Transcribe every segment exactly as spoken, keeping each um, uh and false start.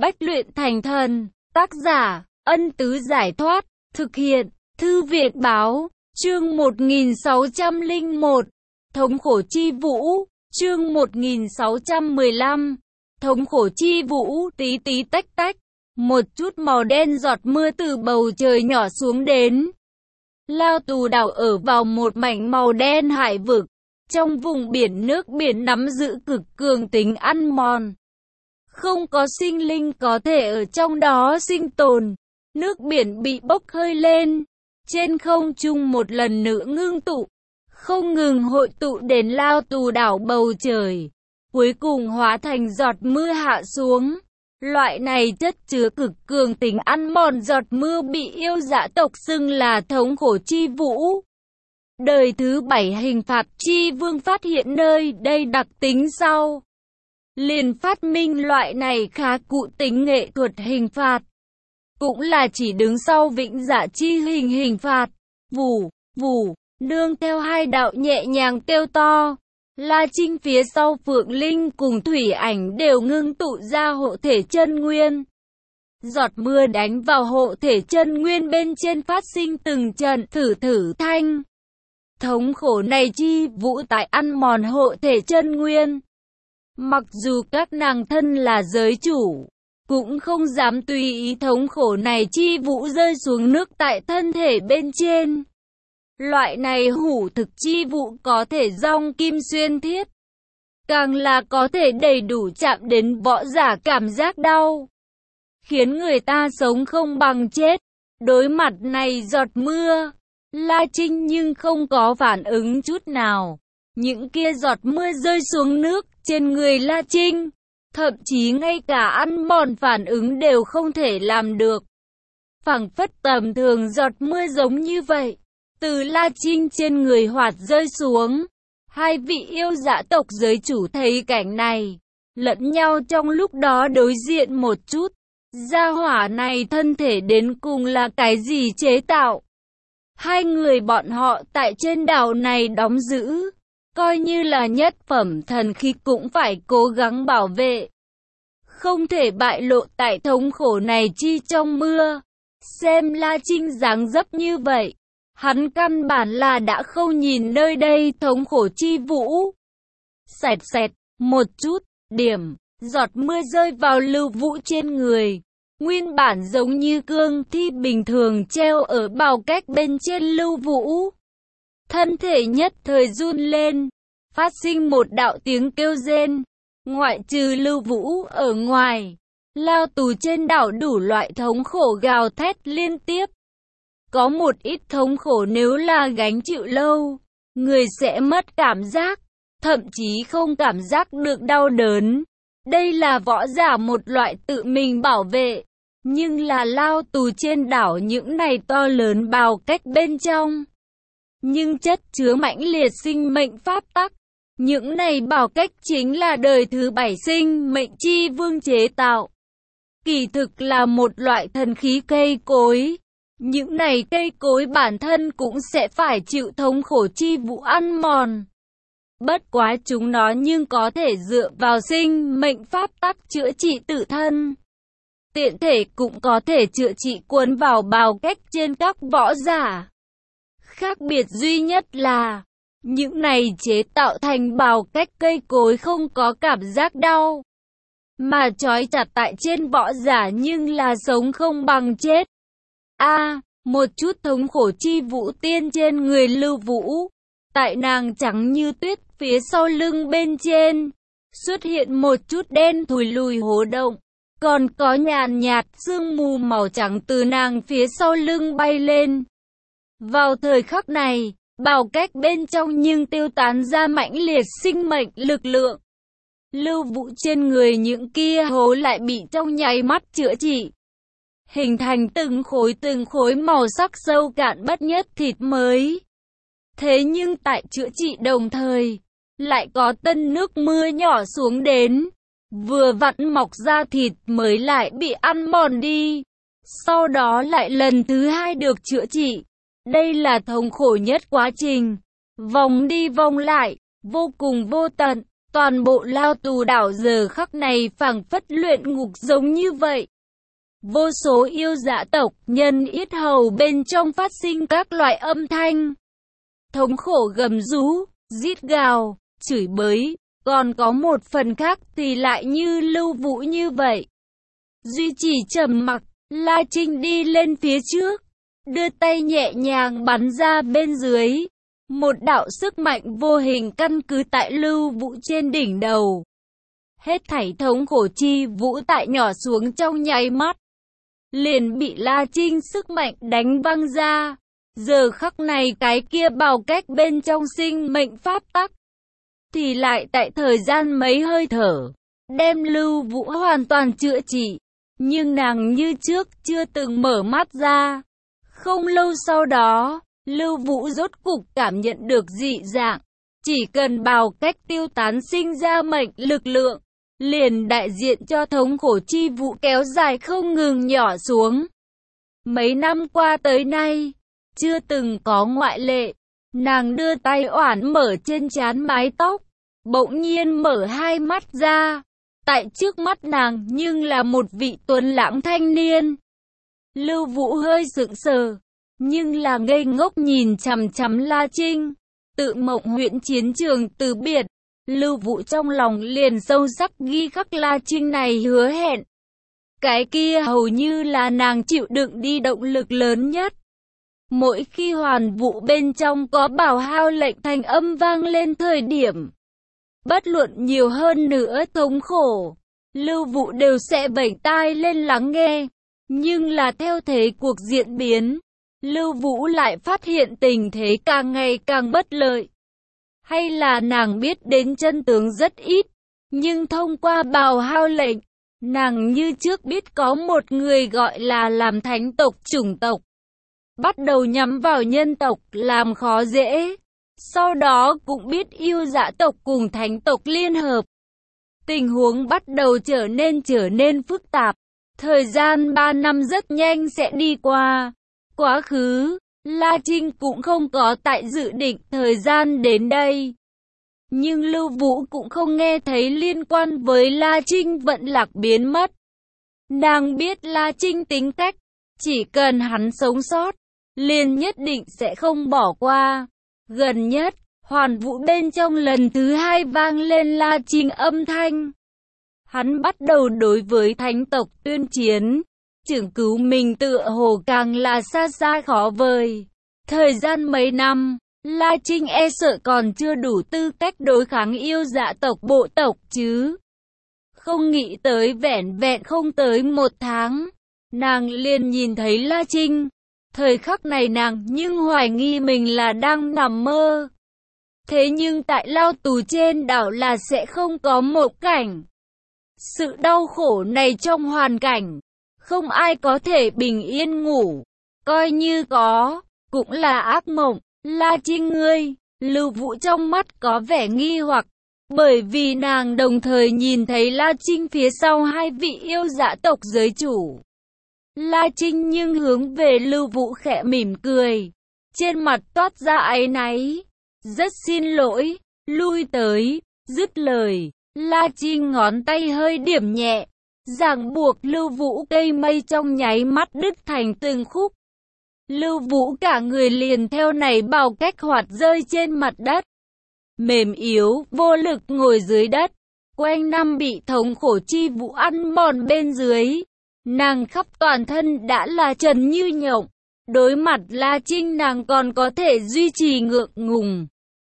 Bách luyện thành thần. Tác giả, Ân Tứ Giải Thoát. Thực hiện, Thư viện Báo. Chương một nghìn sáu trăm lẻ một. Thống khổ chi vũ. Chương một nghìn sáu trăm mười lăm. Thống khổ chi vũ. Tí tí tách tách. Một chút màu đen giọt mưa từ bầu trời nhỏ xuống đến. Lao Tù đảo ở vào một mảnh màu đen hải vực. Trong vùng biển, nước biển nắm giữ cực cường tính ăn mòn. Không có sinh linh có thể ở trong đó sinh tồn. Nước biển bị bốc hơi lên. Trên không trung một lần nữa ngưng tụ. Không ngừng hội tụ đến Lao Tù đảo bầu trời. Cuối cùng hóa thành giọt mưa hạ xuống. Loại này chất chứa cực cường tính ăn mòn giọt mưa bị yêu dã tộc xưng là thống khổ chi vũ. Đời thứ bảy hình phạt chi vương phát hiện nơi đây đặc tính sau. Liền phát minh loại này khá cụ tính nghệ thuật hình phạt. Cũng là chỉ đứng sau vĩnh dạ chi hình hình phạt. Vù, vù, nương theo hai đạo nhẹ nhàng kêu to. La Trinh phía sau Phượng Linh cùng Thủy Ảnh đều ngưng tụ ra hộ thể chân nguyên. Giọt mưa đánh vào hộ thể chân nguyên bên trên phát sinh từng trận thử thử thanh. Thống khổ này chi vũ tại ăn mòn hộ thể chân nguyên. Mặc dù các nàng thân là giới chủ, cũng không dám tùy ý thống khổ này chi vũ rơi xuống nước tại thân thể bên trên. Loại này hủ thực chi vụ có thể dong kim xuyên thiết. Càng là có thể đầy đủ chạm đến võ giả cảm giác đau. Khiến người ta sống không bằng chết. Đối mặt này giọt mưa, La Trinh nhưng không có phản ứng chút nào. Những kia giọt mưa rơi xuống nước trên người La Trinh. Thậm chí ngay cả ăn mòn phản ứng đều không thể làm được. Phảng phất tầm thường giọt mưa giống như vậy. Từ La Trinh trên người hoạt rơi xuống. Hai vị yêu dã tộc giới chủ thấy cảnh này. Lẫn nhau trong lúc đó đối diện một chút. Gia hỏa này thân thể đến cùng là cái gì chế tạo? Hai người bọn họ tại trên đảo này đóng giữ. Coi như là nhất phẩm thần khí cũng phải cố gắng bảo vệ. Không thể bại lộ tại thống khổ này chi trong mưa. Xem La Trinh dáng dấp như vậy. Hắn căn bản là đã không nhìn nơi đây thống khổ chi vũ. Xẹt xẹt, một chút, điểm, giọt mưa rơi vào Lưu Vũ trên người. Nguyên bản giống như cương thi bình thường treo ở bào cách bên trên Lưu Vũ. Thân thể nhất thời run lên, phát sinh một đạo tiếng kêu rên. Ngoại trừ Lưu Vũ ở ngoài, Lao Tù trên đảo đủ loại thống khổ gào thét liên tiếp. Có một ít thống khổ nếu là gánh chịu lâu, người sẽ mất cảm giác, thậm chí không cảm giác được đau đớn. Đây là võ giả một loại tự mình bảo vệ, nhưng là Lao Tù trên đảo những này to lớn bào cách bên trong. Nhưng chất chứa mãnh liệt sinh mệnh pháp tắc, những này bảo cách chính là đời thứ bảy sinh mệnh chi vương chế tạo. Kỳ thực là một loại thần khí cây cối. Những này cây cối bản thân cũng sẽ phải chịu thống khổ chi vụ ăn mòn. Bất quá chúng nó nhưng có thể dựa vào sinh mệnh pháp tắc chữa trị tự thân. Tiện thể cũng có thể chữa trị cuốn vào bào cách trên các võ giả. Khác biệt duy nhất là, những này chế tạo thành bào cách cây cối không có cảm giác đau. Mà trói chặt tại trên võ giả nhưng là sống không bằng chết. A, à, một chút thống khổ chi vũ tiên trên người Lưu Vũ. Tại nàng trắng như tuyết phía sau lưng bên trên, xuất hiện một chút đen thùi lùi hố động. Còn có nhàn nhạt sương mù màu trắng từ nàng phía sau lưng bay lên. Vào thời khắc này, bào cách bên trong nhưng tiêu tán ra mãnh liệt sinh mệnh lực lượng. Lưu Vũ trên người những kia hố lại bị trong nháy mắt chữa trị. Hình thành từng khối từng khối màu sắc sâu cạn bất nhất thịt mới. Thế nhưng tại chữa trị đồng thời, lại có tân nước mưa nhỏ xuống đến. Vừa vặn mọc ra thịt mới lại bị ăn mòn đi. Sau đó lại lần thứ hai được chữa trị. Đây là thống khổ nhất quá trình. Vòng đi vòng lại, vô cùng vô tận. Toàn bộ Lao Tù đảo giờ khắc này phảng phất luyện ngục giống như vậy. Vô số yêu dã tộc nhân yết hầu bên trong phát sinh các loại âm thanh. Thống khổ gầm rú, rít gào, chửi bới. Còn có một phần khác thì lại như Lưu Vũ như vậy. Duy trì trầm mặc, La Trinh đi lên phía trước, đưa tay nhẹ nhàng bắn ra bên dưới. Một đạo sức mạnh vô hình căn cứ tại Lưu Vũ trên đỉnh đầu. Hết thảy thống khổ chi vũ tại nhỏ xuống trong nháy mắt. Liền bị La Trinh sức mạnh đánh văng ra. Giờ khắc này cái kia bào cách bên trong sinh mệnh pháp tắc. Thì lại tại thời gian mấy hơi thở, đem Lưu Vũ hoàn toàn chữa trị. Nhưng nàng như trước chưa từng mở mắt ra. Không lâu sau đó, Lưu Vũ rốt cục cảm nhận được dị dạng. Chỉ cần bào cách tiêu tán sinh ra mệnh lực lượng, liền đại diện cho thống khổ chi vũ kéo dài không ngừng nhỏ xuống. Mấy năm qua tới nay, chưa từng có ngoại lệ. Nàng đưa tay oản mở trên trán mái tóc, bỗng nhiên mở hai mắt ra. Tại trước mắt nàng nhưng là một vị tuấn lãng thanh niên. Lưu Vũ hơi sững sờ, nhưng là ngây ngốc nhìn chằm chằm La Trinh. Tự mộng huyễn chiến trường từ biệt, Lưu Vũ trong lòng liền sâu sắc ghi khắc La Trinh này hứa hẹn. Cái kia hầu như là nàng chịu đựng đi động lực lớn nhất. Mỗi khi hoàn vũ bên trong có bảo hao lệnh thành âm vang lên thời điểm, bất luận nhiều hơn nữa thống khổ, Lưu Vũ đều sẽ vểnh tai lên lắng nghe. Nhưng là theo thế cuộc diễn biến, Lưu Vũ lại phát hiện tình thế càng ngày càng bất lợi. Hay là nàng biết đến chân tướng rất ít, nhưng thông qua bào hao lệnh, nàng như trước biết có một người gọi là làm thánh tộc chủng tộc, bắt đầu nhắm vào nhân tộc làm khó dễ. Sau đó cũng biết yêu dã tộc cùng thánh tộc liên hợp. Tình huống bắt đầu trở nên trở nên phức tạp. Thời gian ba năm rất nhanh sẽ đi qua. Quá khứ, La Trinh cũng không có tại dự định thời gian đến đây. Nhưng Lưu Vũ cũng không nghe thấy liên quan với La Trinh vận lạc biến mất. Nàng biết La Trinh tính cách, chỉ cần hắn sống sót, liền nhất định sẽ không bỏ qua. Gần nhất, hoàn vũ bên trong lần thứ hai vang lên La Trinh âm thanh. Hắn bắt đầu đối với thánh tộc tuyên chiến. Trưởng cứu mình tựa hồ càng là xa xa khó vời. Thời gian mấy năm, La Trinh e sợ còn chưa đủ tư cách đối kháng yêu dã tộc bộ tộc chứ. Không nghĩ tới vẻn vẹn không tới một tháng, nàng liền nhìn thấy La Trinh. Thời khắc này nàng nhưng hoài nghi mình là đang nằm mơ. Thế nhưng tại lao tù trên đảo là sẽ không có một cảnh. Sự đau khổ này trong hoàn cảnh, không ai có thể bình yên ngủ. Coi như có, cũng là ác mộng. La Trinh ngươi, Lưu Vũ trong mắt có vẻ nghi hoặc. Bởi vì nàng đồng thời nhìn thấy La Trinh phía sau hai vị yêu dã tộc giới chủ. La Trinh nhưng hướng về Lưu Vũ khẽ mỉm cười. Trên mặt toát ra áy náy. Rất xin lỗi, lui tới, dứt lời. La Trinh ngón tay hơi điểm nhẹ. Ràng buộc Lưu Vũ cây mây trong nháy mắt đứt thành từng khúc. Lưu Vũ cả người liền theo này bào cách hoạt rơi trên mặt đất. Mềm yếu, vô lực ngồi dưới đất. Quanh năm bị thống khổ chi vũ ăn mòn bên dưới. Nàng khắp toàn thân đã là trần như nhộng. Đối mặt La Trinh nàng còn có thể duy trì ngượng ngùng.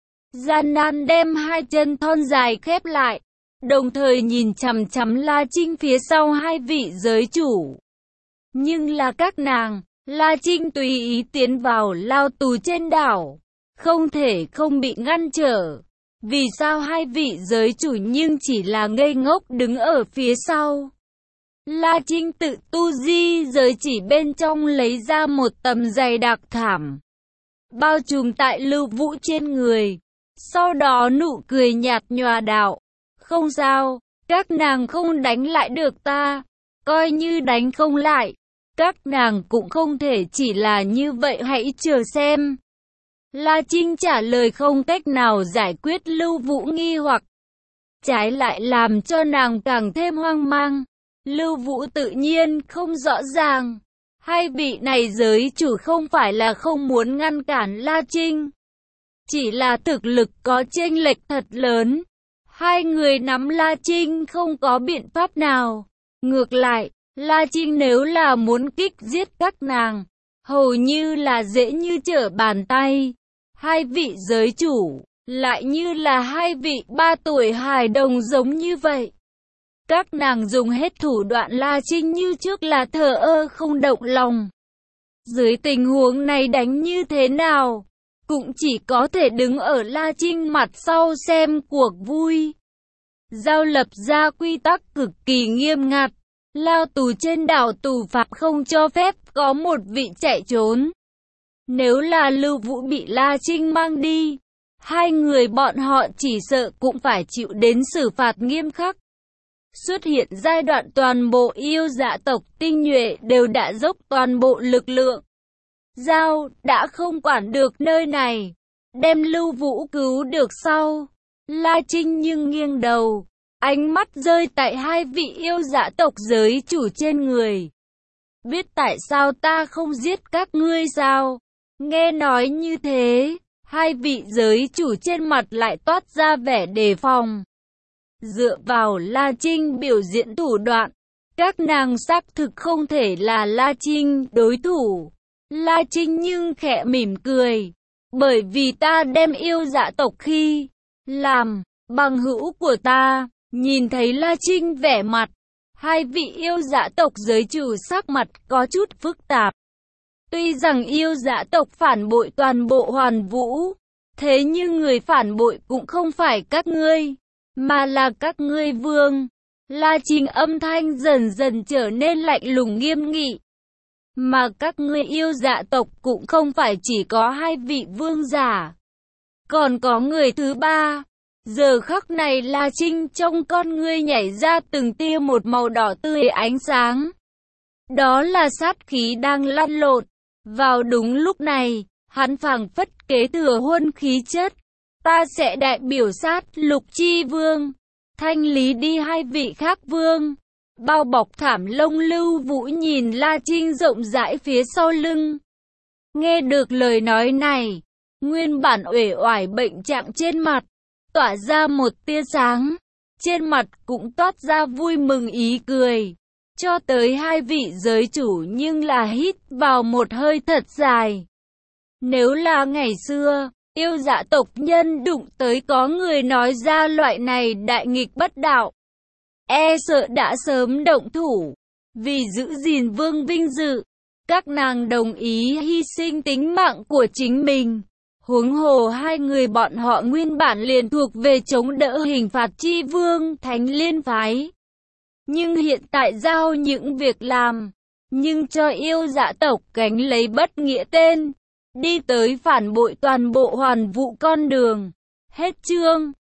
Gian nan đem hai chân thon dài khép lại. Đồng thời nhìn chằm chằm La Trinh phía sau hai vị giới chủ. Nhưng là các nàng, La Trinh tùy ý tiến vào lao tù trên đảo. Không thể không bị ngăn trở. Vì sao hai vị giới chủ nhưng chỉ là ngây ngốc đứng ở phía sau? La Trinh tự tu di giới chỉ bên trong lấy ra một tấm dày đặc thảm. Bao trùm tại Lưu Vũ trên người. Sau đó nụ cười nhạt nhòa đạo. Không sao, các nàng không đánh lại được ta. Coi như đánh không lại. Các nàng cũng không thể chỉ là như vậy, hãy chờ xem. La Trinh trả lời không cách nào giải quyết Lưu Vũ nghi hoặc. trái lại làm cho nàng càng thêm hoang mang. Lưu Vũ tự nhiên không rõ ràng, hai vị này giới chủ không phải là không muốn ngăn cản La Trinh, chỉ là thực lực có chênh lệch thật lớn. Hai người nắm La Trinh không có biện pháp nào. Ngược lại, La Trinh nếu là muốn kích giết các nàng, hầu như là dễ như trở bàn tay. Hai vị giới chủ lại như là hai vị ba tuổi hài đồng giống như vậy. Các nàng dùng hết thủ đoạn, La Trinh như trước là thờ ơ không động lòng. Dưới tình huống này đánh như thế nào, cũng chỉ có thể đứng ở La Trinh mặt sau xem cuộc vui. Giao lập ra quy tắc cực kỳ nghiêm ngặt, lao tù trên đảo tù phạm không cho phép có một vị chạy trốn. Nếu là Lưu Vũ bị La Trinh mang đi, hai người bọn họ chỉ sợ cũng phải chịu đến xử phạt nghiêm khắc. Xuất hiện giai đoạn toàn bộ yêu dạ tộc tinh nhuệ đều đã dốc toàn bộ lực lượng. Giao đã không quản được nơi này, đem Lưu Vũ cứu được sau. La Trinh nhưng nghiêng đầu, ánh mắt rơi tại hai vị yêu dạ tộc giới chủ trên người. Biết tại sao ta không giết các ngươi sao? Nghe nói như thế, hai vị giới chủ trên mặt lại toát ra vẻ đề phòng. Dựa vào La Trinh biểu diễn thủ đoạn, các nàng xác thực không thể là La Trinh đối thủ. La Trinh nhưng khẽ mỉm cười, bởi vì ta đem yêu dạ tộc khi làm bằng hữu của ta. Nhìn thấy La Trinh vẻ mặt, hai vị yêu dạ tộc giới chủ sắc mặt có chút phức tạp. Tuy rằng yêu dạ tộc phản bội toàn bộ Hoàn Vũ, thế nhưng người phản bội cũng không phải các ngươi, mà là các ngươi vương. La Trinh âm thanh dần dần trở nên lạnh lùng nghiêm nghị. Mà các ngươi yêu dạ tộc cũng không phải chỉ có hai vị vương giả, còn có người thứ ba. Giờ khắc này La Trinh trong con ngươi nhảy ra từng tia một màu đỏ tươi ánh sáng. Đó là sát khí đang lăn lộn. Vào đúng lúc này, hắn phảng phất kế thừa huân khí chất. Ta sẽ đại biểu sát lục chi vương, thanh lý đi hai vị khác vương. Bao bọc thảm lông Lưu Vũ nhìn La Trinh rộng rãi phía sau lưng. Nghe được lời nói này, nguyên bản uể oải bệnh trạng trên mặt tỏa ra một tia sáng, trên mặt cũng toát ra vui mừng ý cười. Cho tới hai vị giới chủ nhưng là hít vào một hơi thật dài. Nếu là ngày xưa, yêu dạ tộc nhân đụng tới có người nói ra loại này đại nghịch bất đạo, e sợ đã sớm động thủ. Vì giữ gìn vương vinh dự, các nàng đồng ý hy sinh tính mạng của chính mình. Huống hồ hai người bọn họ nguyên bản liền thuộc về chống đỡ hình phạt chi vương Thánh Liên phái. Nhưng hiện tại giao những việc làm, nhưng cho yêu dạ tộc gánh lấy bất nghĩa tên, đi tới phản bội toàn bộ Hoàn Vũ con đường. Hết chương.